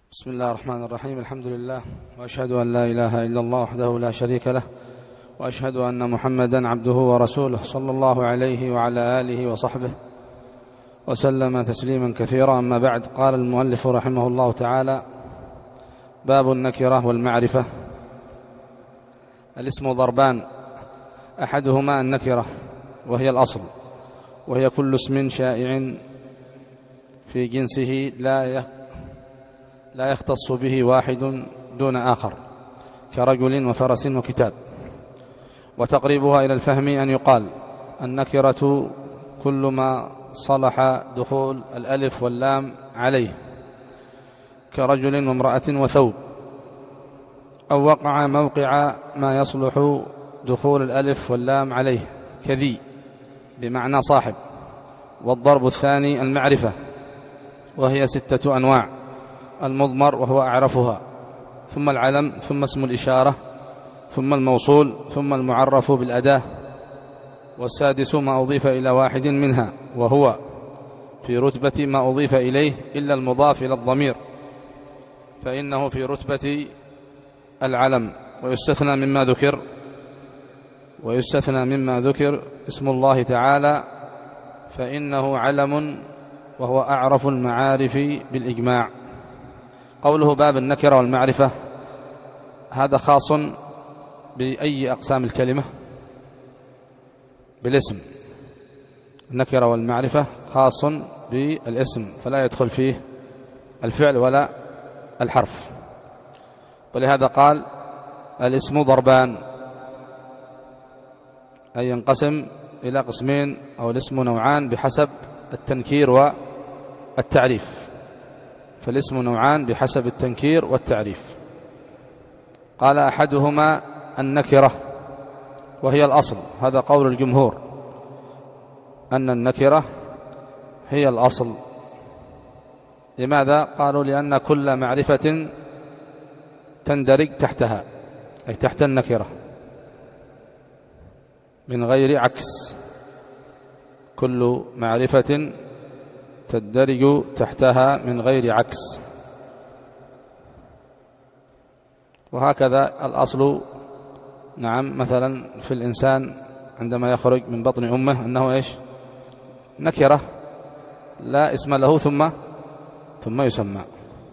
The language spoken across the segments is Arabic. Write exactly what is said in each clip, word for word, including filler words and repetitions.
بسم الله الرحمن الرحيم. الحمد لله، وأشهد أن لا إله إلا الله وحده لا شريك له، وأشهد أن محمدا عبده ورسوله صلى الله عليه وعلى آله وصحبه وسلم تسليما كثيرا. أما بعد، قال المؤلف رحمه الله تعالى: باب النكرة والمعرفة. الاسم ضربان، أحدهما النكرة وهي الأصل، وهي كل اسم شائع في جنسه لا لا يختص به واحد دون آخر، كرجل وفرس وكتاب. وتقريبها إلى الفهم أن يقال النكرة كل ما صلح دخول الألف واللام عليه، كرجل وامرأة وثوب، أو وقع موقع ما يصلح دخول الألف واللام عليه، كذي بمعنى صاحب. والضرب الثاني المعرفة، وهي ستة أنواع: المضمر وهو أعرفها، ثم العلم، ثم اسم الإشارة، ثم الموصول، ثم المعرف بالأداة، والسادس ما أضيف إلى واحد منها، وهو في رتبة ما أضيف إليه إلا المضاف إلى الضمير، فإنه في رتبة العلم. ويستثنى مما ذكر ويستثنى مما ذكر اسم الله تعالى، فإنه علم وهو أعرف المعارف بالإجماع. قوله باب النكرة والمعرفة، هذا خاص بأي أقسام الكلمة؟ بالاسم. النكرة والمعرفة خاص بالاسم، فلا يدخل فيه الفعل ولا الحرف. ولهذا قال الاسم ضربان، أي ينقسم إلى قسمين، أو الاسم نوعان بحسب التنكير والتعريف. فالاسم نوعان بحسب التنكير والتعريف. قال أحدهما النكرة وهي الأصل، هذا قول الجمهور، أن النكرة هي الأصل. لماذا؟ قالوا لأن كل معرفة تندرج تحتها، أي تحت النكرة، من غير عكس. كل معرفة تندرج تحتها من غير عكس. وهكذا الأصل، نعم، مثلا في الإنسان عندما يخرج من بطن أمه أنه إيش؟ نكرة، لا اسم له ثم ثم يسمى.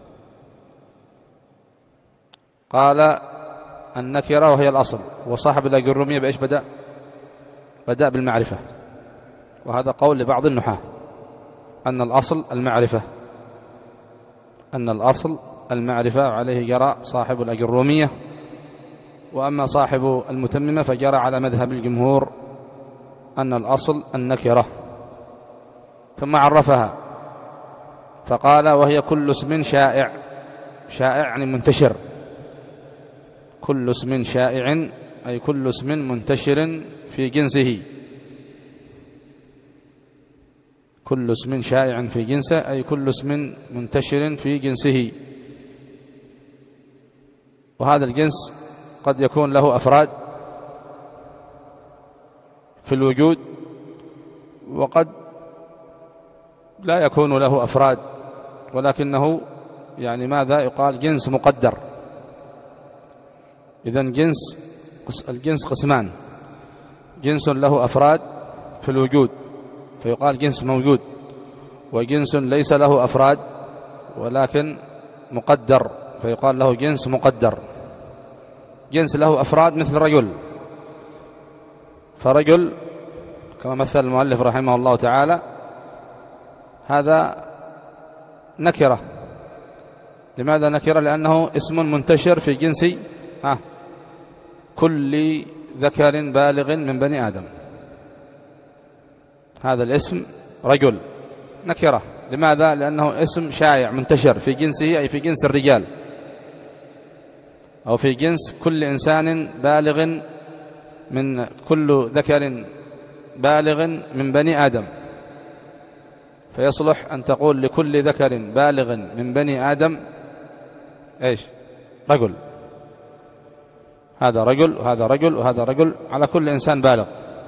قال النكرة وهي الأصل. وصاحب الأجرومية بإيش بدأ؟ بدأ بالمعرفة، وهذا قول لبعض النحاة أن الأصل المعرفة أن الأصل المعرفة وعليه جرى صاحب الأجرومية. وأما صاحب المتممة فجرى على مذهب الجمهور أن الأصل النكرة. ثم عرفها فقال وهي كل اسم شائع. شائع يعني منتشر. كل اسم شائع أي كل اسم منتشر في جنسه. كل اسم شائع في جنسه أي كل اسم منتشر في جنسه. وهذا الجنس قد يكون له أفراد في الوجود، وقد لا يكون له أفراد، ولكنه يعني ماذا يقال؟ جنس مقدر. إذن جنس الجنس قسمان: جنس له أفراد في الوجود فيقال جنس موجود، وجنس ليس له أفراد ولكن مقدر فيقال له جنس مقدر. جنس له أفراد مثل رجل، فرجل كما مثل المؤلف رحمه الله تعالى هذا نكرة. لماذا نكرة؟ لأنه اسم منتشر في جنس آه كل ذكر بالغ من بني آدم. هذا الاسم رجل نكرة. لماذا؟ لأنه اسم شائع منتشر في جنسه، أي في جنس الرجال، أو في جنس كل إنسان بالغ، من كل ذكر بالغ من بني آدم. فيصلح أن تقول لكل ذكر بالغ من بني آدم إيش؟ رجل. هذا رجل وهذا رجل وهذا رجل، على كل إنسان بالغ.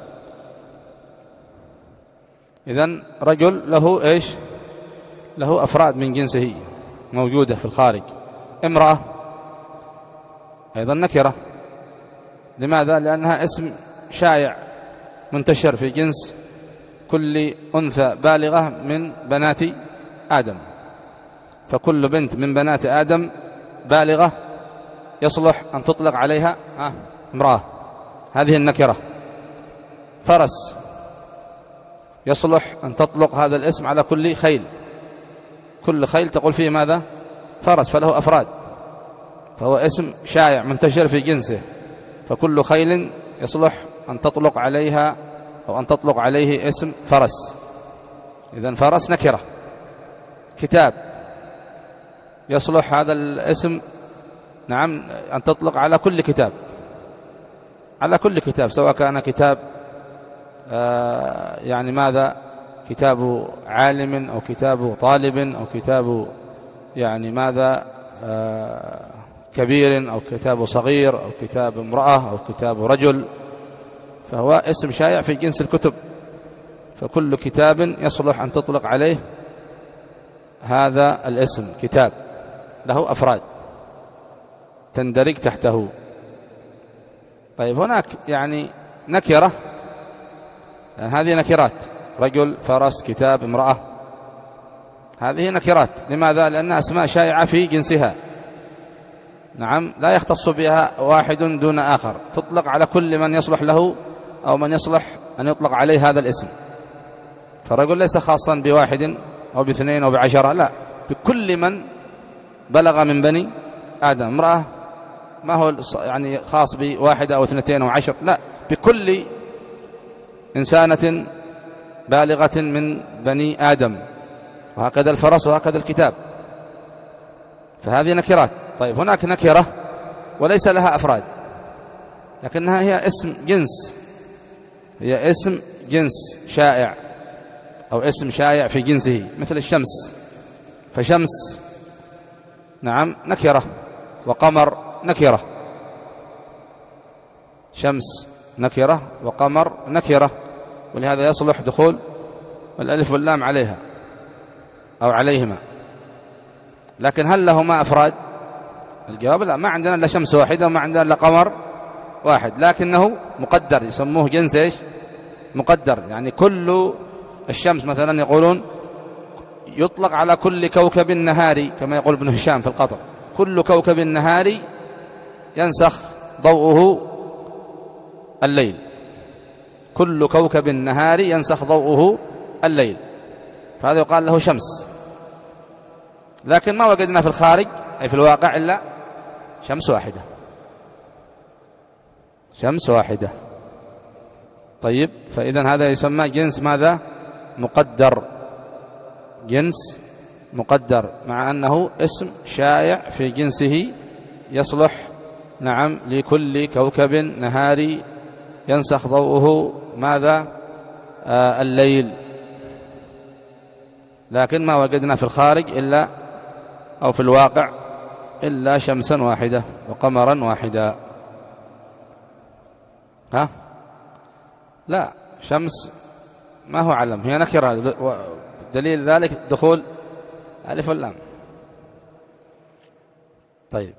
إذن رجل له إيش؟ له أفراد من جنسه موجودة في الخارج. امرأة أيضا نكرة. لماذا؟ لأنها اسم شائع منتشر في جنس كل أنثى بالغة من بنات آدم، فكل بنت من بنات آدم بالغة يصلح أن تطلق عليها امرأة، هذه النكرة. فرس يصلح أن تطلق هذا الاسم على كل خيل، كل خيل تقول فيه ماذا؟ فرس، فله أفراد، فهو اسم شائع منتشر في جنسه، فكل خيل يصلح أن تطلق عليها أو أن تطلق عليه اسم فرس. إذن فرس نكرة. كتاب يصلح هذا الاسم نعم أن تطلق على كل كتاب، على كل كتاب، سواء كان كتاب آه يعني ماذا؟ كتاب عالم أو كتاب طالب أو كتاب يعني ماذا آه كبير أو كتاب صغير أو كتاب امرأة أو كتاب رجل، فهو اسم شائع في جنس الكتب، فكل كتاب يصلح أن تطلق عليه هذا الاسم كتاب، له أفراد تندرج تحته. طيب هناك يعني نكرة، يعني هذه نكرات، رجل، فرس، كتاب، امرأة، هذه نكرات. لماذا؟ لأنها أسماء شائعة في جنسها، نعم لا يختص بها واحد دون آخر، تطلق على كل من يصلح له أو من يصلح أن يطلق عليه هذا الاسم. فرجل ليس خاصا بواحد أو باثنين أو بعشرة، لا، بكل من بلغ من بني آدم. امرأة ما هو يعني خاص بواحد أو اثنتين أو عشر، لا، بكل إنسانة بالغة من بني آدم، وهكذا الفرس وهكذا الكتاب، فهذه نكرات. طيب هناك نكرة وليس لها أفراد، لكنها هي اسم جنس، هي اسم جنس شائع أو اسم شائع في جنسه، مثل الشمس، فشمس نعم نكرة، وقمر نكرة، شمس نكرة وقمر نكرة، ولهذا يصلح دخول الألف واللام عليها أو عليهما. لكن هل لهما أفراد؟ الجواب لا، ما عندنا إلا شمس واحدة وما عندنا إلا قمر واحد، لكنه مقدر، يسموه جنس إيش؟ مقدر. يعني كل الشمس مثلا يقولون يطلق على كل كوكب نهاري، كما يقول ابن هشام في القطر، كل كوكب نهاري ينسخ ضوءه الليل، كل كوكب نهاري ينسخ ضوءه الليل، فهذا يقال له شمس. لكن ما وجدنا في الخارج أي في الواقع إلا شمس واحدة، شمس واحدة. طيب فإذا هذا يسمى جنس ماذا؟ مقدر، جنس مقدر، مع أنه اسم شائع في جنسه، يصلح نعم لكل كوكب نهاري ينسخ ضوءه ماذا؟ آه الليل. لكن ما وجدنا في الخارج إلا أو في الواقع إلا شمسا واحدة وقمرا واحدا. ها؟ لا، شمس ما هو علم، هي نكرة، دليل ذلك دخول ألف واللام. طيب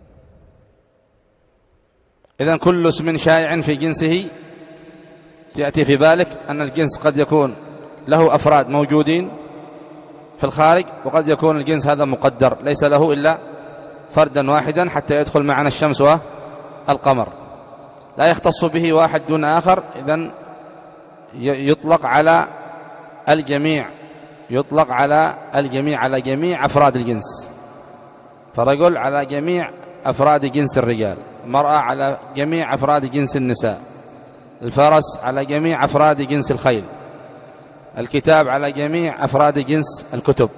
إذن كل اسم شائع في جنسه تأتي في بالك أن الجنس قد يكون له أفراد موجودين في الخارج، وقد يكون الجنس هذا مقدر ليس له إلا فردا واحدا حتى يدخل معنا الشمس والقمر، لا يختص به واحد دون آخر. إذن يطلق على الجميع، يطلق على الجميع، على جميع أفراد الجنس، فرجل على جميع أفراد جنس الرجال، المرأة على جميع أفراد جنس النساء، الفرس على جميع أفراد جنس الخيل، الكتاب على جميع أفراد جنس الكتب.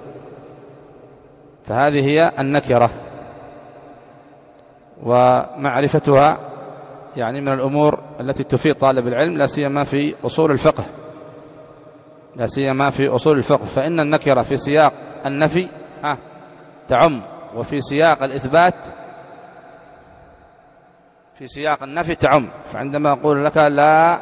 فهذه هي النكرة، ومعرفتها يعني من الأمور التي تفيد طالب العلم، لا سيما في أصول الفقه، لا سيما في أصول الفقه، فإن النكرة في سياق النفي ها تعم، وفي سياق الإثبات في سياق النفي تعم. فعندما أقول لك لا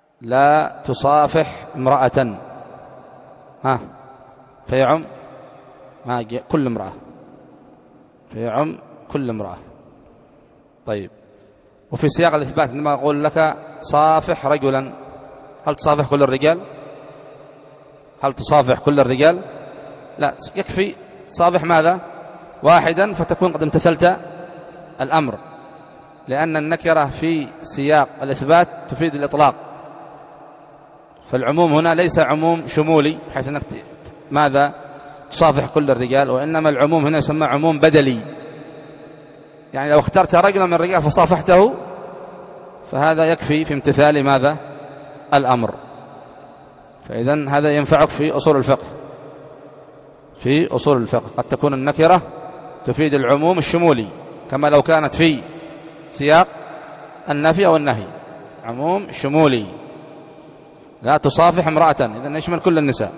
لا تصافح امرأة ها فيعم ما كل امرأة، فيعم كل امرأة. طيب، وفي سياق الإثبات عندما أقول لك صافح رجلا، هل تصافح كل الرجال؟ هل تصافح كل الرجال؟ لا، يكفي صافح ماذا؟ واحدا، فتكون قد امتثلت الأمر، لأن النكرة في سياق الإثبات تفيد الإطلاق، فالعموم هنا ليس عموم شمولي حيث أنك ماذا تصافح كل الرجال، وإنما العموم هنا يسمى عموم بدلي، يعني لو اخترت رجلا من الرجال فصافحته فهذا يكفي في امتثال ماذا؟ الأمر. فإذن هذا ينفعك في أصول الفقه، في أصول الفقه قد تكون النكرة تفيد العموم الشمولي كما لو كانت في سياق النفي أو النهي، عموم شمولي، لا تصافح امرأة، إذن يشمل كل النساء.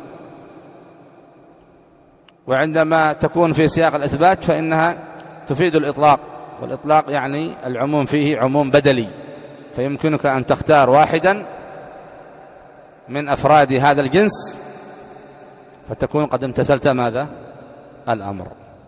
وعندما تكون في سياق الإثبات فإنها تفيد الإطلاق، والإطلاق يعني العموم فيه عموم بدلي، فيمكنك أن تختار واحدا من أفراد هذا الجنس فتكون قد امتثلت ماذا؟ الأمر.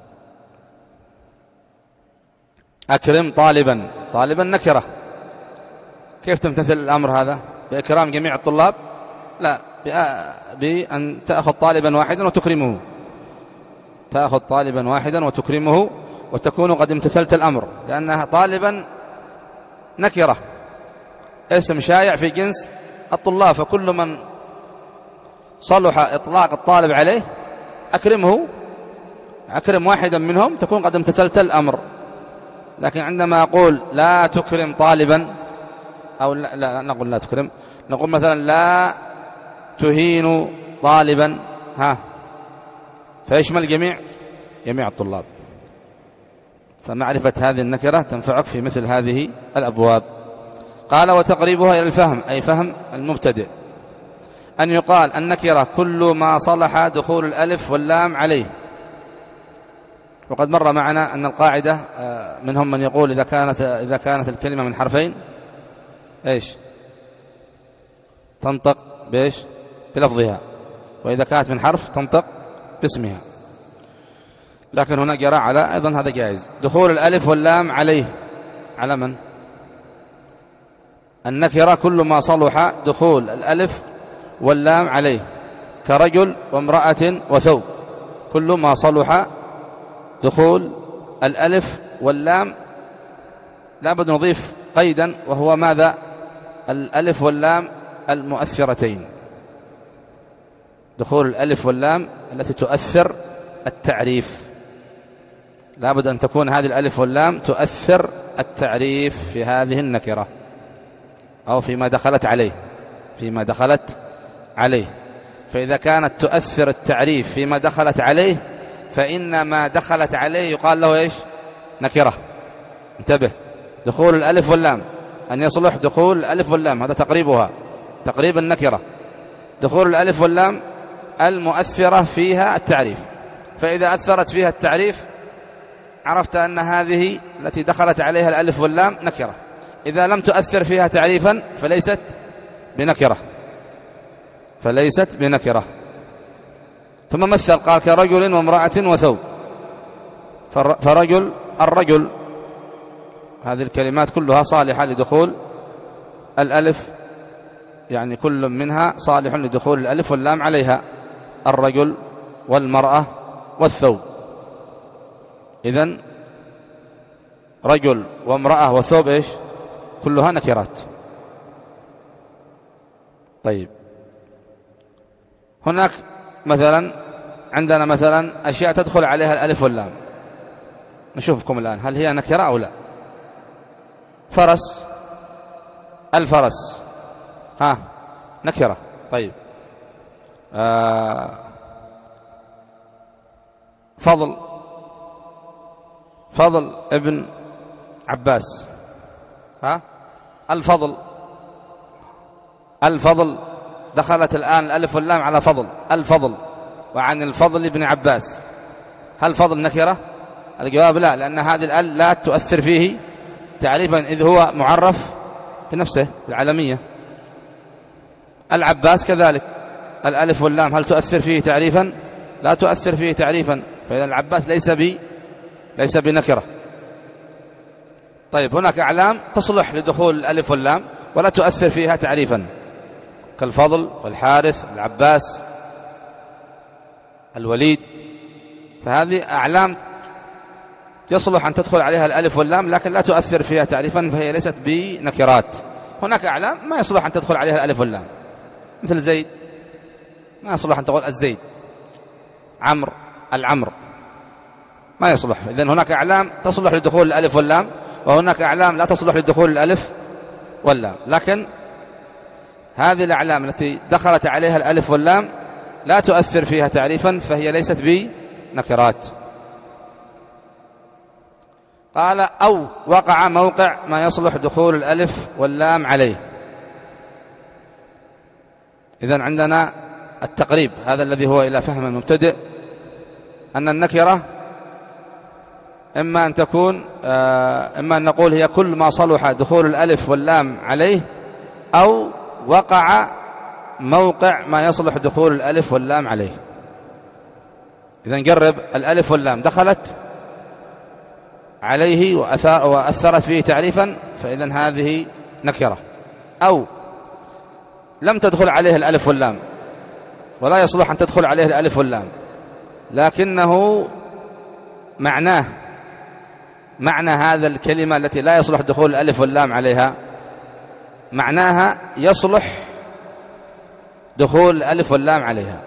أكرم طالبا، طالبا نكرة، كيف تمتثل الأمر هذا؟ بإكرام جميع الطلاب؟ لا، بأن تأخذ طالبا واحدا وتكرمه، تأخذ طالبا واحدا وتكرمه وتكون قد امتثلت الأمر، لأنها طالبا نكرة، اسم شائع في جنس الطلاب، فكل من صلح إطلاق الطالب عليه أكرمه، أكرم واحدا منهم، تكون قد امتثلت الأمر. لكن عندما أقول لا تكرم طالبا، أو لا, لا نقول لا تكرم، نقول مثلا لا تهين طالبا، ها، فيشمل جميع جميع الطلاب. فمعرفة هذه النكرة تنفعك في مثل هذه الأبواب. قال وتقريبها إلى الفهم، أي فهم المبتدئ، أن يقال النكرة كل ما صلح دخول الألف واللام عليه. وقد مر معنا أن القاعدة منهم من يقول إذا كانت إذا كانت الكلمة من حرفين إيش تنطق بإيش؟ بلفظها، وإذا كانت من حرف تنطق باسمها. لكن هنا جرى على أيضا هذا جائز، دخول الألف واللام عليه. على من؟ النكرة كل ما صلح دخول الألف واللام عليه، كرجل وامرأة وثوب، كل ما صلح دخول الألف واللام، لا بد نضيف قيدا، وهو ماذا؟ الألف واللام المؤثرتين، دخول الألف واللام التي تؤثر التعريف، لا بد أن تكون هذه الألف واللام تؤثر التعريف في هذه النكرة أو فيما دخلت عليه، فيما دخلت عليه. فإذا كانت تؤثر التعريف فيما دخلت عليه فإن ما دخلت عليه يقال له إيش؟ نكرة. انتبه، دخول الألف واللام أن يصلح دخول الألف واللام، هذا تقريبها، تقريب النكرة، دخول الألف واللام المؤثرة فيها التعريف. فإذا أثرت فيها التعريف عرفت أن هذه التي دخلت عليها الألف واللام نكرة. إذا لم تؤثر فيها تعريفا فليست بنكرة، فليست بنكرة. ثم مثل قال كرجل وامرأة وثوب، فرجل الرجل هذه الكلمات كلها صالحة لدخول الألف، يعني كل منها صالح لدخول الألف واللام عليها، الرجل والمرأة والثوب. إذن رجل وامرأة وثوب إيش؟ كلها نكرات. طيب، هناك مثلا عندنا مثلا أشياء تدخل عليها الألف واللام، نشوفكم الآن هل هي نكرة أو لا. فرس، الفرس، ها، نكرة. طيب، آه فضل، فضل ابن عباس، ها، الفضل، الفضل دخلت الآن الألف واللام على فضل، الفضل، وعن الفضل ابن عباس، هل فضل نكرة؟ الجواب لا، لأن هذه الأل لا تؤثر فيه تعريفا إذ هو معرف بنفسه العالمية. العباس كذلك، الألف واللام هل تؤثر فيه تعريفا؟ لا تؤثر فيه تعريفا، فإذا العباس ليس ب ليس بنكرة. طيب هناك أعلام تصلح لدخول الألف واللام ولا تؤثر فيها تعريفا، كالفضل والحارث العباس الوليد، فهذه أعلام يصلح أن تدخل عليها الألف واللام لكن لا تؤثر فيها تعريفا، فهي ليست بنكرات. هناك أعلام ما يصلح أن تدخل عليها الألف واللام، مثل زيد ما يصلح أن تقول الزيد، عمرو العمر ما يصلح. إذن هناك أعلام تصلح لدخول الألف واللام، وهناك أعلام لا تصلح لدخول الألف واللام. لكن هذه الأعلام التي دخلت عليها الألف واللام لا تؤثر فيها تعريفا، فهي ليست بنكرات. قال أو وقع موقع ما يصلح دخول الألف واللام عليه. إذن عندنا التقريب، هذا الذي هو إلى فهم المبتدئ، أن النكرة إما أن تكون إما أن نقول هي كل ما صلح دخول الألف واللام عليه، أو وقع موقع ما يصلح دخول الألف واللام عليه. إذن قرب الألف واللام دخلت عليه وأثرت فيه تعريفا، فإذن هذه نكرة. أو لم تدخل عليه الألف واللام ولا يصلح أن تدخل عليه الألف واللام، لكنه معناه معنى هذا الكلمة التي لا يصلح دخول الألف واللام عليها معناها يصلح دخول الألف واللام عليها.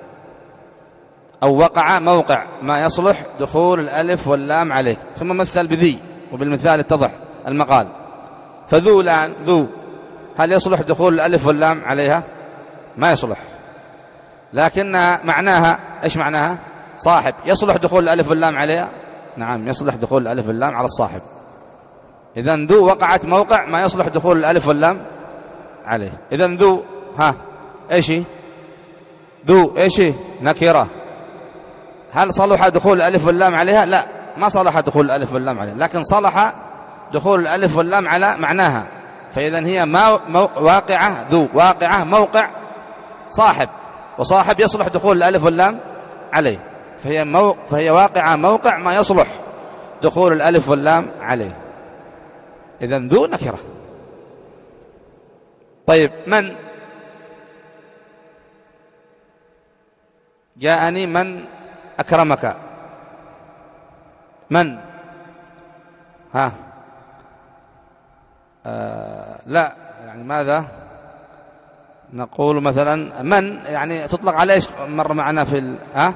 أو وقع موقع ما يصلح دخول الألف واللام عليه. ثم مثل بذي، وبالمثال اتضح المقال. فذو الآن ذو هل يصلح دخول الألف واللام عليها؟ ما يصلح، لكن معناها إيش معناها؟ صاحب. يصلح دخول الألف واللام عليها؟ نعم يصلح دخول الألف واللام على الصاحب. إذن ذو وقعت موقع ما يصلح دخول الألف واللام عليه. إذن ذو ها إيش ذو إيش نكرة، هل صلح دخول الألف واللام عليها؟ لا، ما صلح دخول الألف واللام عليها، لكن صلح دخول الألف واللام على معناها. فإذن هي ما واقعة، ذو واقعة موقع صاحب، وصاحب يصلح دخول الألف واللام عليه، فهي, مو... فهي واقعة موقع ما يصلح دخول الألف واللام عليه. إذن ذو نكرة. طيب من جاءني من أكرمك، من ها آه لا يعني ماذا نقول مثلا من يعني تطلق على ايش مر معنا في ال... ها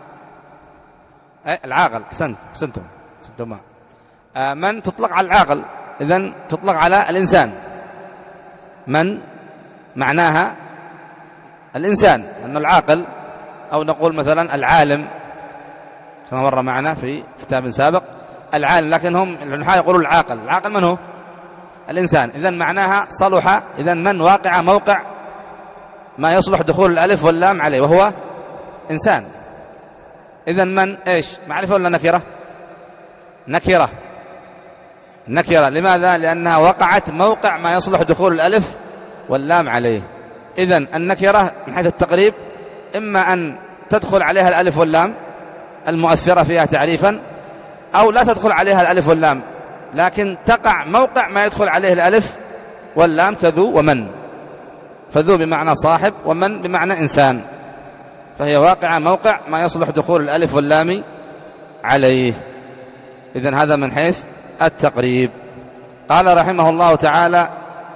العاقل. احسنت احسنتم احسنتم آه من تطلق على العاقل، اذن تطلق على الإنسان. من معناها الإنسان، أن العاقل، أو نقول مثلا العالم كما مر معنا في كتاب سابق العالم، لكن هم النحاة يقولون العاقل. العاقل من هو؟ الإنسان. إذن معناها صلح. إذن من واقع موقع ما يصلح دخول الألف واللام عليه، وهو إنسان. إذن من إيش معرفة ولا نكرة؟ نكرة نكرة. لماذا؟ لأنها وقعت موقع ما يصلح دخول الألف واللام عليه. إذن النكرة من حيث التقريب إما أن تدخل عليها الألف واللام المؤثرة فيها تعريفا، أو لا تدخل عليها الألف واللام لكن تقع موقع ما يدخل عليه الألف واللام، كذو ومن. فذو بمعنى صاحب، ومن بمعنى إنسان، فهي واقعة موقع ما يصلح دخول الألف واللام عليه. إذن هذا من حيث التقريب. قال رحمه الله تعالى: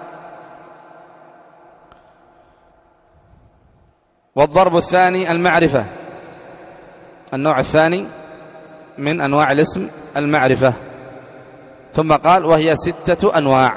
والضرب الثاني المعرفة، النوع الثاني من أنواع الاسم المعرفة. ثم قال: وهي ستة أنواع.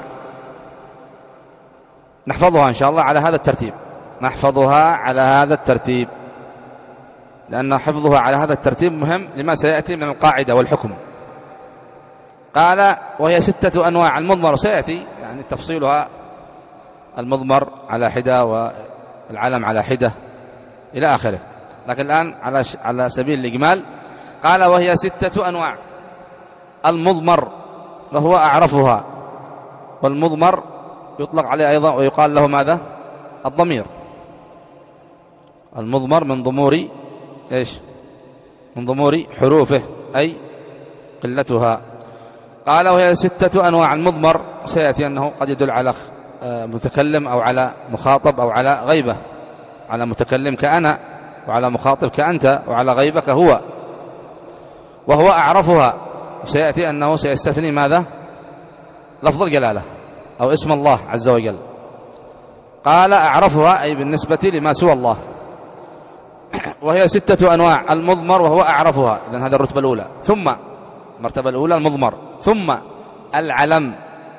نحفظها إن شاء الله على هذا الترتيب، نحفظها على هذا الترتيب، لأن حفظها على هذا الترتيب مهم لما سيأتي من القاعدة والحكم. قال: وهي ستة أنواع. المضمر سيأتي يعني تفصيلها، المضمر على حدة والعلم على حدة إلى آخره، لكن الآن على على سبيل الإجمال قال: وهي ستة أنواع. المضمر وهو أعرفها، والمضمر يطلق عليه أيضا ويقال له ماذا؟ الضمير. المضمر من ضمور إيش؟ من ضمور حروفه أي قلتها. قال وهي ستة أنواع. المضمر سيأتي أنه قد يدل على متكلم أو على مخاطب أو على غيبة، على متكلم كأنا، وعلى مخاطب كأنت، وعلى غيبة كهو. وهو أعرفها، سيأتي أنه سيستثني ماذا؟ لفظ الجلالة أو اسم الله عز وجل. قال أعرفها أي بالنسبة لما سوى الله. وهي ستة أنواع. المضمر وهو أعرفها، إذن هذا الرتبة الأولى. ثم المرتبة الأولى المضمر، ثم العلم،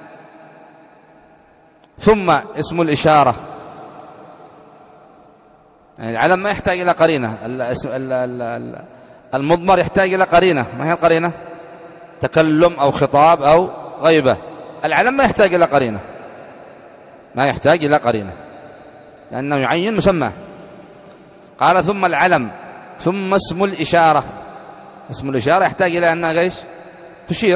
ثم اسم الإشارة. يعني العلم ما يحتاج إلى قرينة، المضمر يحتاج إلى قرينة. ما هي القرينة؟ تكلم أو خطاب أو غيبة. العلم ما يحتاج إلى قرينة، ما يحتاج إلى قرينة لأنه يعين مسمى. قال ثم العلم، ثم اسم الإشارة. اسم الإشارة يحتاج إلى أنها ايش؟ تشير.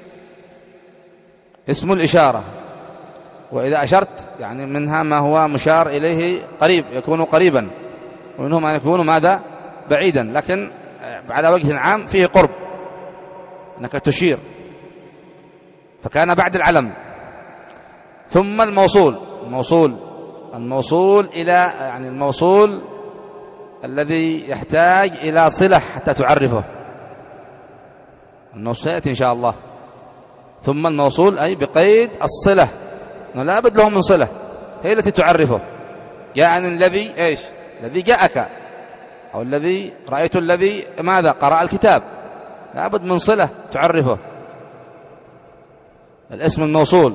اسم الإشارة، وإذا أشرت يعني منها ما هو مشار إليه قريب، يكون قريبا، ومنه ما يكون ماذا؟ بعيدا، لكن على وجه عام فيه قرب، أنك تشير، فكان بعد العلم. ثم الموصول، الموصول الموصول إلى يعني الموصول الذي يحتاج إلى صلة حتى تعرفه. الموصول يأتي إن شاء الله. ثم الموصول أي بقيد الصلة، لا بد له من صلة هي التي تعرفه. جاءني الذي إيش؟ الذي جاءك، أو الذي رأيت الذي ماذا؟ قرأ الكتاب، لا بد من صلة تعرفه. الاسم الموصول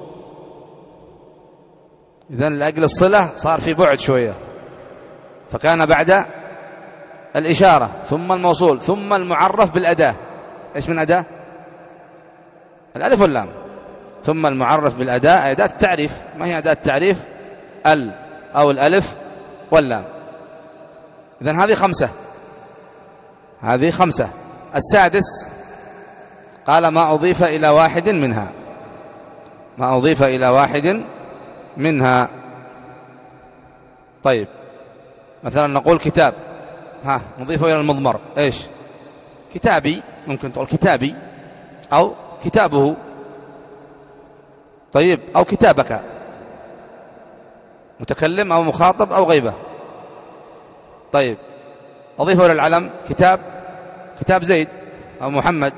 إذن لأجل الصلة صار في بعد شوية، فكان بعد الإشارة. ثم الموصول، ثم المعرف بالأداة. إيش من أداة؟ الألف واللام. ثم المعرف بالأداة، أداة التعريف. ما هي أداة التعريف؟ ال أو الألف واللام. إذن هذه خمسة، هذه خمسة. السادس قال ما أضيف إلى واحد منها، ما أضيف إلى واحد منها. طيب مثلا نقول كتاب، ها نضيفه إلى المضمر إيش؟ كتابي، ممكن تقول كتابي أو كتابه. طيب أو كتابك، متكلم أو مخاطب أو غيبة. طيب أضيفه إلى العلم كتاب، كتاب زيد أو محمد.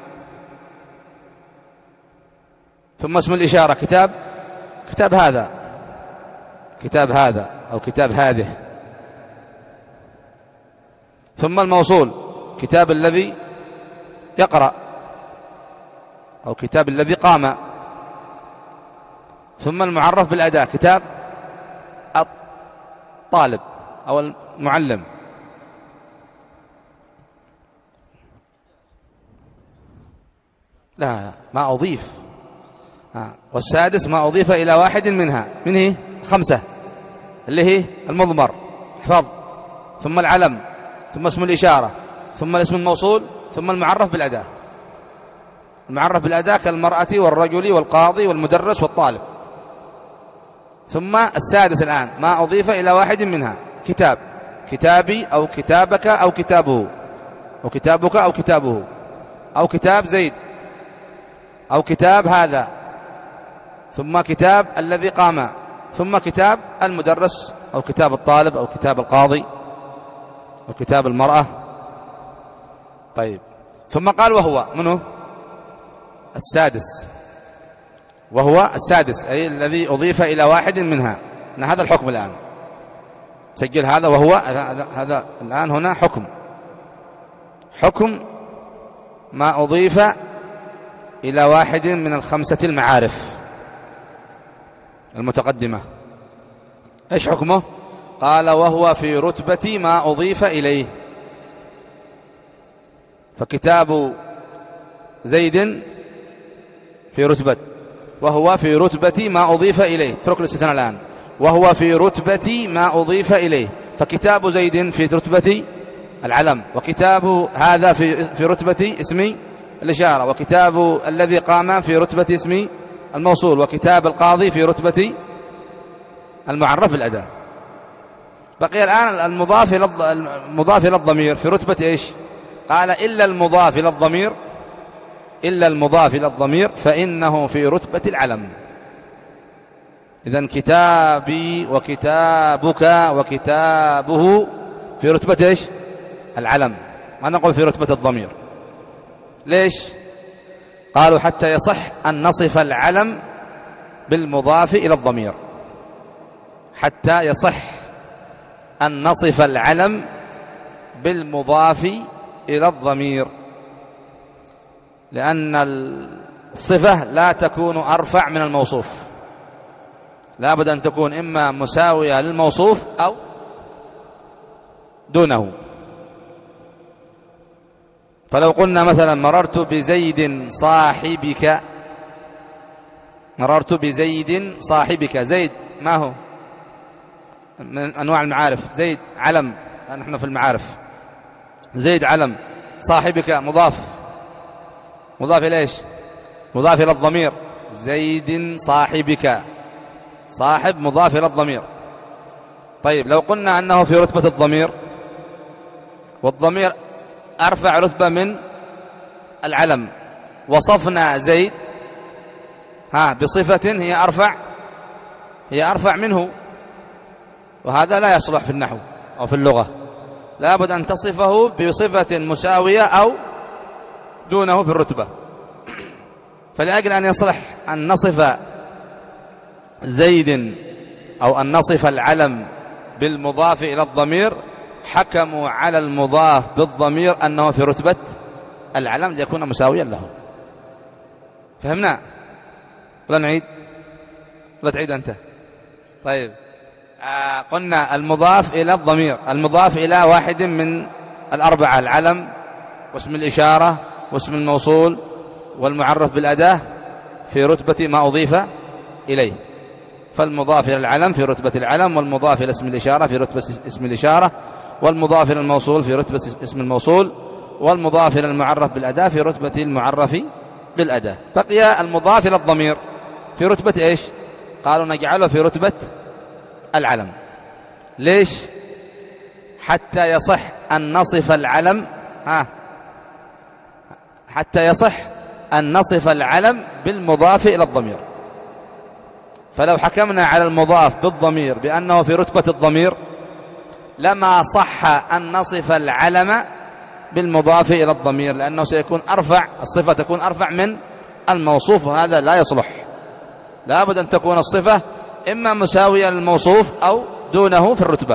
ثم اسم الإشارة كتاب، كتاب هذا، كتاب هذا أو كتاب هذه. ثم الموصول كتاب الذي يقرأ أو كتاب الذي قام. ثم المعرف بالأداة كتاب الطالب أو المعلم. لا لا ما أضيف. آه. والسادس ما أضيف إلى واحد منها، من هي؟ خمسة اللي هي المضمر، احفظ. ثم العلم، ثم اسم الإشارة، ثم الاسم الموصول، ثم المعرف بالأداة. المعرف بالأداة كالمرأة والرجل والقاضي والمدرس والطالب. ثم السادس الآن ما أضيف إلى واحد منها، كتاب، كتابي أو كتابك أو كتابه، أو كتابك أو كتابه، أو كتاب زيد، أو كتاب هذا. ثم كتاب الذي قام، ثم كتاب المدرس أو كتاب الطالب أو كتاب القاضي أو كتاب المرأة. طيب ثم قال وهو منه السادس، وهو السادس أي الذي أضيف إلى واحد منها. أن هذا الحكم الآن سجل هذا، وهو هذا, هذا الآن هنا حكم، حكم ما أضيف إلى واحد من الخمسة المعارف المتقدمة. إيش حكمه؟ قال وهو في رتبة ما أضيف إليه. فكتاب زيد في رتبة، وهو في رتبة ما أضيف إليه. اترك الاستثناء الآن. وهو في رتبة ما أضيف إليه، فكتاب زيد في رتبة العلم، وكتاب هذا في في رتبة اسم الإشارة، وكتاب الذي قام في رتبة اسم الموصول، وكتاب القاضي في رتبة المعرف بالأداة. بقي الآن المضاف إلى المضاف إلى الضمير في رتبة إيش؟ قال إلا المضاف إلى الضمير، إلا المضاف إلى الضمير فإنه في رتبة العلم. إذن كتابي وكتابك وكتابه في رتبة إيش؟ العلم، ما نقول في رتبة الضمير. ليش؟ قالوا حتى يصح أن نصف العلم بالمضاف إلى الضمير، حتى يصح أن نصف العلم بالمضاف إلى الضمير، لأن الصفة لا تكون أرفع من الموصوف، لا بد أن تكون إما مساوية للموصوف أو دونه. فلو قلنا مثلا مررت بزيد صاحبك، مررت بزيد صاحبك، زيد ما هو؟ من أنواع المعارف، زيد علم، نحن في المعارف، زيد علم، صاحبك مضاف، مضاف إلى إيش؟ مضاف إلى الضمير، زيد صاحبك، صاحب مضاف إلى الضمير. طيب لو قلنا أنه في رتبة الضمير، والضمير أرفع رتبة من العلم، وصفنا زيد ها بصفة هي أرفع، هي أرفع منه، وهذا لا يصلح في النحو أو في اللغة، لا بد أن تصفه بصفة مساوية أو دونه في الرتبة. فلأجل أن يصلح أن نصف زيد أو أن نصف العلم بالمضاف إلى الضمير، حكموا على المضاف بالضمير أنه في رتبة العلم ليكون مساويا له. فهمنا؟ ولا نعيد؟ ولا تعيد أنت؟ طيب آه قلنا المضاف إلى الضمير، المضاف إلى واحد من الأربعة، العلم واسم الإشارة واسم الموصول والمعرف بالأداة، في رتبة ما أضيف إليه. فالمضاف إلى العلم في رتبة العلم، والمضاف إلى اسم الإشارة في رتبة اسم الإشارة، والمضاف إلى الموصول في رتبة اسم الموصول، والمضاف إلى المعرف بالأداة في رتبة المعرف بالأداة. بقي المضاف إلى الضمير في رتبة إيش؟ قالوا نجعله في رتبة العلم. ليش؟ حتى يصح أن نصف العلم ها حتى يصح أن نصف العلم بالمضاف إلى الضمير. فلو حكمنا على المضاف بالضمير بأنه في رتبة الضمير، لما صح أن نصف العلم بالمضاف إلى الضمير، لأنه سيكون أرفع، الصفة تكون أرفع من الموصوف، وهذا لا يصلح. لا بد أن تكون الصفة إما مساوية للموصوف أو دونه في الرتبة.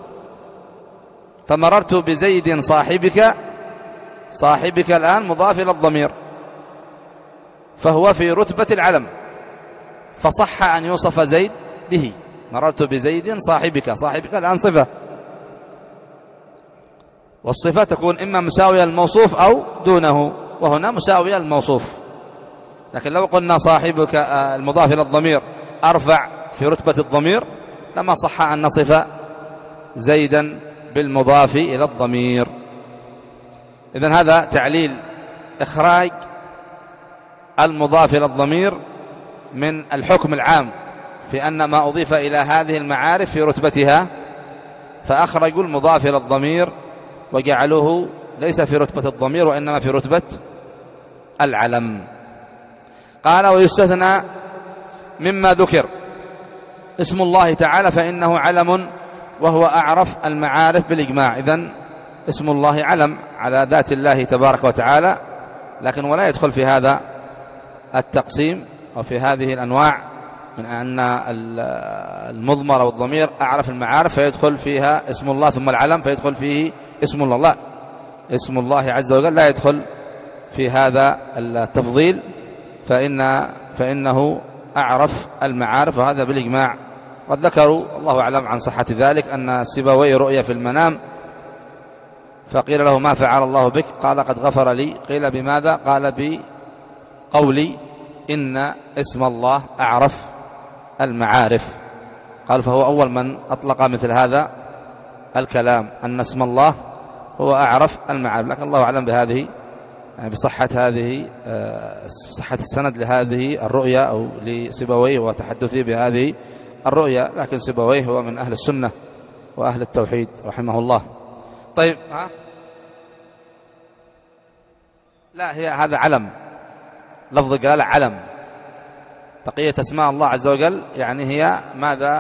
فمررت بزيد صاحبك، صاحبك الآن مضاف إلى الضمير، فهو في رتبة العلم، فصح أن يوصف زيد به. مررت بزيد صاحبك، صاحبك الآن صفة، والصفة تكون إما مساوية للموصوف أو دونه، وهنا مساوية للموصوف. لكن لو قلنا صاحبك المضاف إلى الضمير أرفع في رتبة الضمير، لما صح أن نصف زيدا بالمضاف إلى الضمير. إذن هذا تعليل إخراج المضاف إلى الضمير من الحكم العام في أن ما أضيف إلى هذه المعارف في رتبتها، فأخرجوا المضاف إلى الضمير وجعلوه ليس في رتبة الضمير وإنما في رتبة العلم. قال ويستثنى مما ذكر اسم الله تعالى فإنه علم وهو أعرف المعارف بالإجماع. إذن اسم الله علم على ذات الله تبارك وتعالى، لكن ولا يدخل في هذا التقسيم أو في هذه الأنواع من أن المضمر أو الضمير أعرف المعارف فيدخل فيها اسم الله ثم العلم فيدخل فيه اسم الله. لا، اسم الله عز وجل لا يدخل في هذا التفضيل، فإن فإنه أعرف المعارف، وهذا بالإجماع. قد ذكروا الله أعلم عن صحة ذلك أن سيبويه رؤيا في المنام، فقيل له ما فعل الله بك؟ قال قد غفر لي. قيل بماذا؟ قال بقولي إن اسم الله أعرف المعارف. قال فهو أول من أطلق مثل هذا الكلام، أن اسم الله هو أعرف المعارف. لكن الله أعلم بهذه بصحة هذه صحة السند لهذه الرؤيا أو لسيبويه وتحدثه بهذه الرؤيا، لكن سيبويه هو من أهل السنة وأهل التوحيد رحمه الله. طيب ها لا، هي هذا علم، لفظ الجلالة علم. بقية أسماء الله عز وجل يعني هي ماذا؟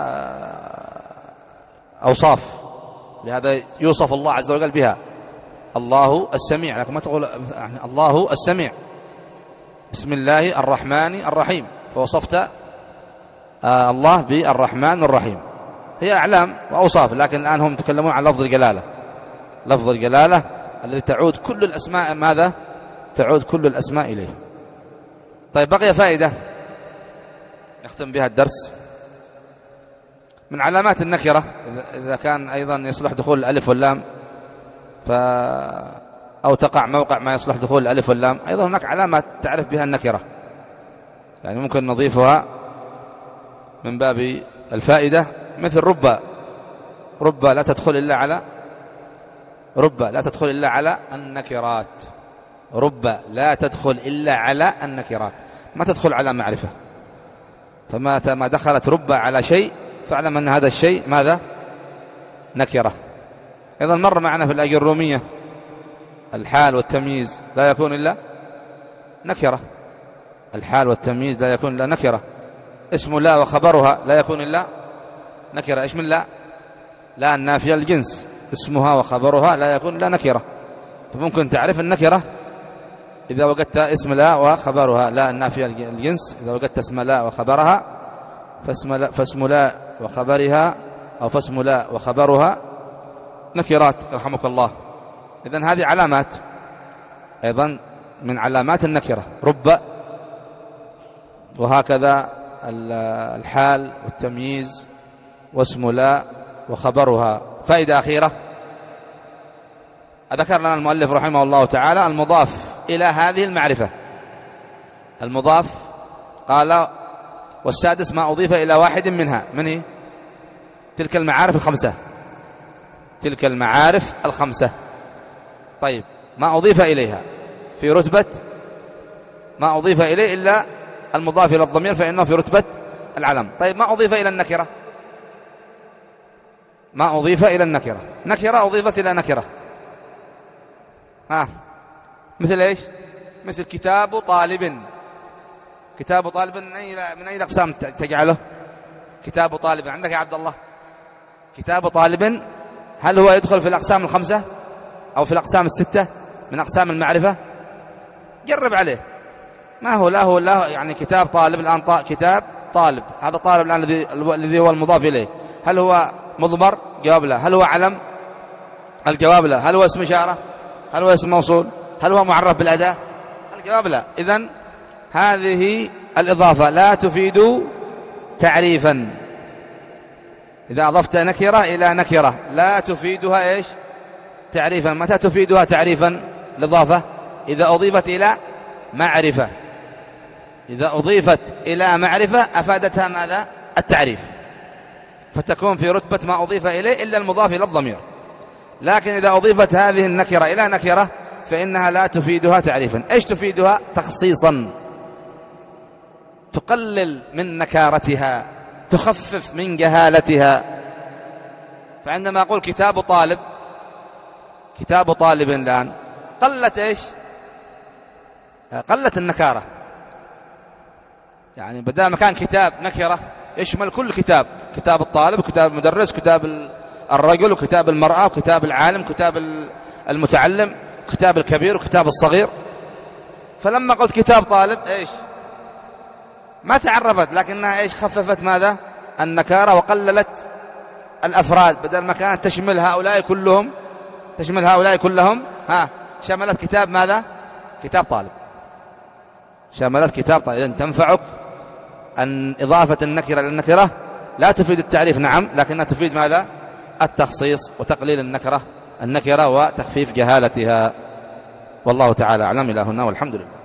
أوصاف، لهذا يوصف الله عز وجل بها. الله السميع، لكن ما تقول يعني الله السميع. بسم الله الرحمن الرحيم، فوصفت الله بالرحمن الرحيم. هي أعلام وأوصاف، لكن الآن هم يتكلمون عن لفظ الجلالة. لفظ الجلالة الذي تعود كل الأسماء ماذا؟ تعود كل الأسماء إليه. طيب، بقي فائدة نختم بها الدرس. من علامات النكرة إذا كان أيضا يصلح دخول الألف واللام ف... أو تقع موقع ما يصلح دخول الألف واللام، أيضا هناك علامات تعرف بها النكرة، يعني ممكن نضيفها من باب الفائدة، مثل رب. رب لا تدخل إلا على رب لا تدخل إلا على النكرات. رب لا تدخل إلا على النكرات، ما تدخل على معرفة. فما ما دخلت رب على شيء فاعلم أن هذا الشيء ماذا؟ نكرة. أيضا مر معنا في الأجرومية الحال والتمييز لا يكون إلا نكرة. الحال والتمييز لا يكون إلا نكرة. اسم لا وخبرها لا يكون إلا نكرة. إيش من لا؟ لا النافية الجنس، اسمها وخبرها لا يكون إلا نكرة. فممكن تعرف النكرة إذا وجدت اسم لا وخبرها. لا النافية الجنس إذا وجدت اسم لا وخبرها، فاسم لا, فاسم لا وخبرها أو فاسم لا وخبرها نكرات رحمك الله. إذن هذه علامات أيضا من علامات النكرة، رب، وهكذا الحال والتمييز واسم لا وخبرها. فائدة أخيرة ذكر لنا المؤلف رحمه الله تعالى المضاف إلى هذه المعرفة. المضاف قال والسادس ما أضيف إلى واحد منها، من هي؟ تلك المعارف الخمسة. تلك المعارف الخمسة. طيب، ما أضيف إليها في رتبة ما أضيف إليه إلا المضاف إلى الضمير فإنه في رتبة العلم. طيب، ما أضيف إلى النكرة؟ ما أضيف إلى النكرة، نكرة أضيفت إلى نكرة. ها مثل إيش؟ مثل كتاب طالب. كتاب طالب من أي من أي أقسام تجعله؟ كتاب طالب عندك يا عبد الله. كتاب طالب هل هو يدخل في الأقسام الخمسة أو في الأقسام الستة من أقسام المعرفة؟ جرب عليه. ما هو لا هو لا يعني كتاب طالب الآن طا... كتاب طالب، هذا طالب الآن الذي الذي هو المضاف إليه، هل هو مضمر؟ جواب لا. هل هو علم؟ الجواب لا. هل هو اسم إشارة؟ هل هو اسم موصول؟ هل هو معرف بالأداة؟ الجواب لا. إذن هذه الإضافة لا تفيد تعريفا. إذا أضفت نكرة إلى نكرة لا تفيدها إيش؟ تعريفا. متى تفيدها تعريفا الإضافة؟ إذا أضيفت إلى معرفة. إذا أضيفت إلى معرفة أفادتها ماذا؟ التعريف، فتكون في رتبة ما أضيف إليه إلا المضاف إلى الضمير. لكن إذا أضيفت هذه النكرة إلى نكرة فإنها لا تفيدها تعريفا. إيش تفيدها؟ تخصيصا، تقلل من نكارتها، تخفف من جهالتها. فعندما أقول كتاب طالب، كتاب طالب الآن قلت إيش؟ قلت النكارة. يعني بدل ما كان كتاب نكرة يشمل كل كتاب، كتاب الطالب وكتاب المدرس، كتاب الرجل وكتاب المرأة وكتاب العالم، كتاب المتعلم، كتاب الكبير وكتاب الصغير. فلما قلت كتاب طالب إيش؟ ما تعرفت، لكنها إيش؟ خففت ماذا؟ النكارة وقللت الأفراد. بدل ما كانت تشمل هؤلاء كلهم تشمل هؤلاء كلهم ها شملت كتاب ماذا؟ كتاب طالب. شملت كتاب طالب. إذن تنفعك أن إضافة النكرة للنكرة لا تفيد التعريف، نعم، لكنها تفيد ماذا؟ التخصيص وتقليل النكرة النكرة وتخفيف جهالتها. والله تعالى أعلم. إلى هنا والحمد لله.